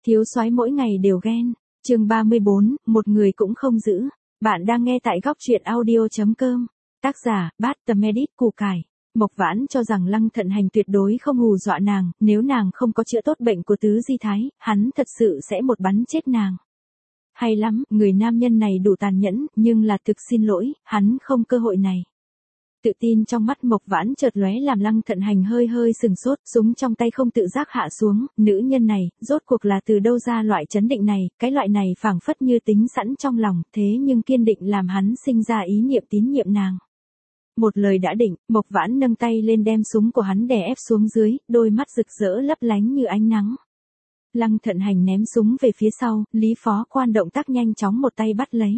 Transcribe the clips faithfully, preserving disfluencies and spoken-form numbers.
Thiếu soái mỗi ngày đều ghen. Chương ba mươi bốn, một người cũng không giữ. Bạn đang nghe tại góc truyện audio chấm com. Tác giả, Bát Tầm Edit Củ Cải. Mộc Vãn cho rằng Lăng Thận Hành tuyệt đối không hù dọa nàng, nếu nàng không có chữa tốt bệnh của Tứ Di Thái, hắn thật sự sẽ một bắn chết nàng. Hay lắm, người nam nhân này đủ tàn nhẫn, nhưng là thực xin lỗi, hắn không cơ hội này. Tự tin trong mắt Mộc Vãn chợt lóe làm Lăng Thận Hành hơi hơi sừng sốt, súng trong tay không tự giác hạ xuống, nữ nhân này, rốt cuộc là từ đâu ra loại chấn định này, cái loại này phảng phất như tính sẵn trong lòng, thế nhưng kiên định làm hắn sinh ra ý niệm tín nhiệm nàng. Một lời đã định, Mộc Vãn nâng tay lên đem súng của hắn đè ép xuống dưới, đôi mắt rực rỡ lấp lánh như ánh nắng. Lăng Thận Hành ném súng về phía sau, Lý Phó Quan động tác nhanh chóng một tay bắt lấy.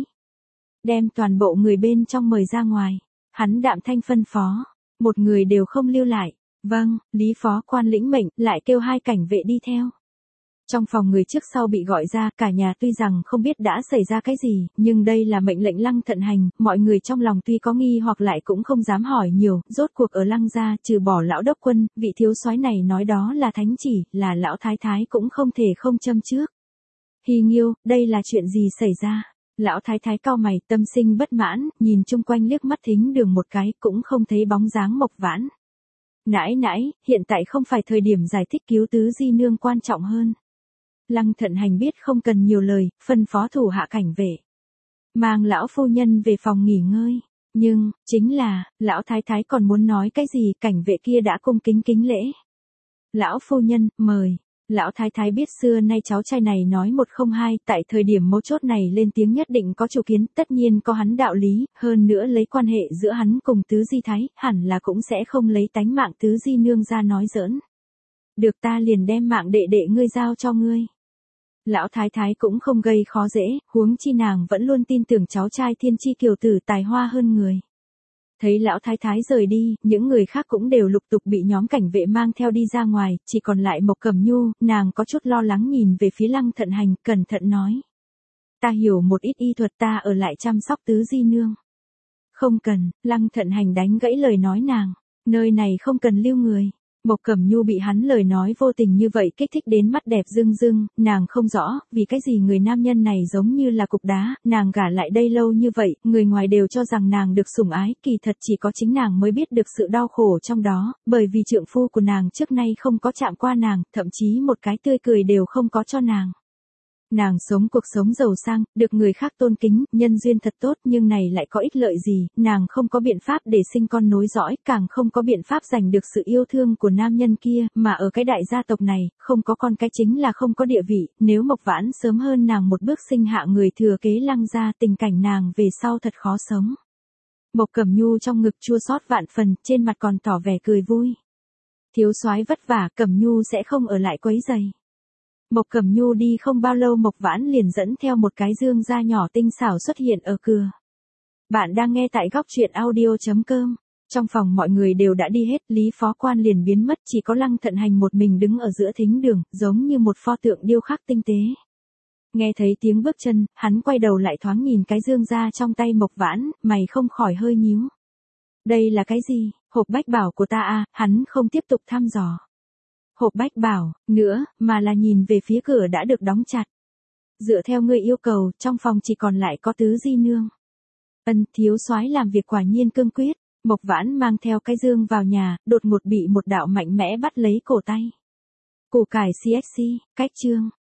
Đem toàn bộ người bên trong mời ra ngoài. Hắn đạm thanh phân phó, một người đều không lưu lại. Vâng, Lý Phó Quan lĩnh mệnh, lại kêu hai cảnh vệ đi theo. Trong phòng người trước sau bị gọi ra, cả nhà tuy rằng không biết đã xảy ra cái gì, nhưng đây là mệnh lệnh Lăng Thận Hành, mọi người trong lòng tuy có nghi hoặc lại cũng không dám hỏi nhiều, rốt cuộc ở Lăng gia, trừ bỏ lão đốc quân, vị thiếu soái này nói đó là thánh chỉ, là lão thái thái cũng không thể không châm trước. Hi Nghiêu, đây là chuyện gì xảy ra? Lão thái thái cau mày, tâm sinh bất mãn, nhìn chung quanh liếc mắt thính đường một cái, cũng không thấy bóng dáng Mộc Vãn. Nãi nãi, hiện tại không phải thời điểm giải thích cứu Tứ Di nương quan trọng hơn. Lăng Thận Hành biết không cần nhiều lời, phân phó thủ hạ cảnh vệ. Mang lão phu nhân về phòng nghỉ ngơi. Nhưng, chính là, lão thái thái còn muốn nói cái gì, cảnh vệ kia đã cung kính kính lễ. Lão phu nhân, mời. Lão thái thái biết xưa nay cháu trai này nói một không hai, tại thời điểm mấu chốt này lên tiếng nhất định có chủ kiến, tất nhiên có hắn đạo lý, hơn nữa lấy quan hệ giữa hắn cùng Tứ Di Thái, hẳn là cũng sẽ không lấy tánh mạng Tứ Di nương ra nói giỡn. Được, ta liền đem mạng đệ đệ ngươi giao cho ngươi. Lão thái thái cũng không gây khó dễ, huống chi nàng vẫn luôn tin tưởng cháu trai thiên chi kiều tử tài hoa hơn người. Thấy lão thái thái rời đi, những người khác cũng đều lục tục bị nhóm cảnh vệ mang theo đi ra ngoài, chỉ còn lại Mộc Cẩm Nhu, nàng có chút lo lắng nhìn về phía Lăng Thận Hành, cẩn thận nói. Ta hiểu một ít y thuật, ta ở lại chăm sóc Tứ Di nương. Không cần, Lăng Thận Hành đánh gãy lời nói nàng, nơi này không cần lưu người. Mộc Cẩm Nhu bị hắn lời nói vô tình như vậy kích thích đến mắt đẹp rưng rưng, nàng không rõ, vì cái gì người nam nhân này giống như là cục đá, nàng gả lại đây lâu như vậy, người ngoài đều cho rằng nàng được sủng ái, kỳ thật chỉ có chính nàng mới biết được sự đau khổ trong đó, bởi vì trượng phu của nàng trước nay không có chạm qua nàng, thậm chí một cái tươi cười đều không có cho nàng. Nàng sống cuộc sống giàu sang, được người khác tôn kính, nhân duyên thật tốt, nhưng này lại có ích lợi gì, nàng không có biện pháp để sinh con nối dõi, càng không có biện pháp giành được sự yêu thương của nam nhân kia, mà ở cái đại gia tộc này, không có con cái chính là không có địa vị, nếu Mộc Vãn sớm hơn nàng một bước sinh hạ người thừa kế Lăng gia, tình cảnh nàng về sau thật khó sống. Mộc Cẩm Nhu trong ngực chua xót vạn phần, trên mặt còn tỏ vẻ cười vui. Thiếu soái vất vả, Cẩm Nhu sẽ không ở lại quấy rầy. Mộc Cẩm Nhu đi không bao lâu Mộc Vãn liền dẫn theo một cái dương da nhỏ tinh xảo xuất hiện ở cửa. Bạn đang nghe tại góc truyện audio chấm com. Trong phòng mọi người đều đã đi hết, Lý Phó Quan liền biến mất, chỉ có Lăng Thận Hành một mình đứng ở giữa thính đường, giống như một pho tượng điêu khắc tinh tế. Nghe thấy tiếng bước chân, hắn quay đầu lại thoáng nhìn cái dương da trong tay Mộc Vãn, mày không khỏi hơi nhíu. Đây là cái gì? Hộp bách bảo của ta à? Hắn không tiếp tục thăm dò. Hộp bách bảo, nữa, mà là nhìn về phía cửa đã được đóng chặt. Dựa theo ngươi yêu cầu, trong phòng chỉ còn lại có Tứ Di nương. Ân, thiếu soái làm việc quả nhiên cương quyết. Mộc Vãn mang theo cái dương vào nhà, đột ngột bị một đạo mạnh mẽ bắt lấy cổ tay. Củ cải xê ét xê, cách chương.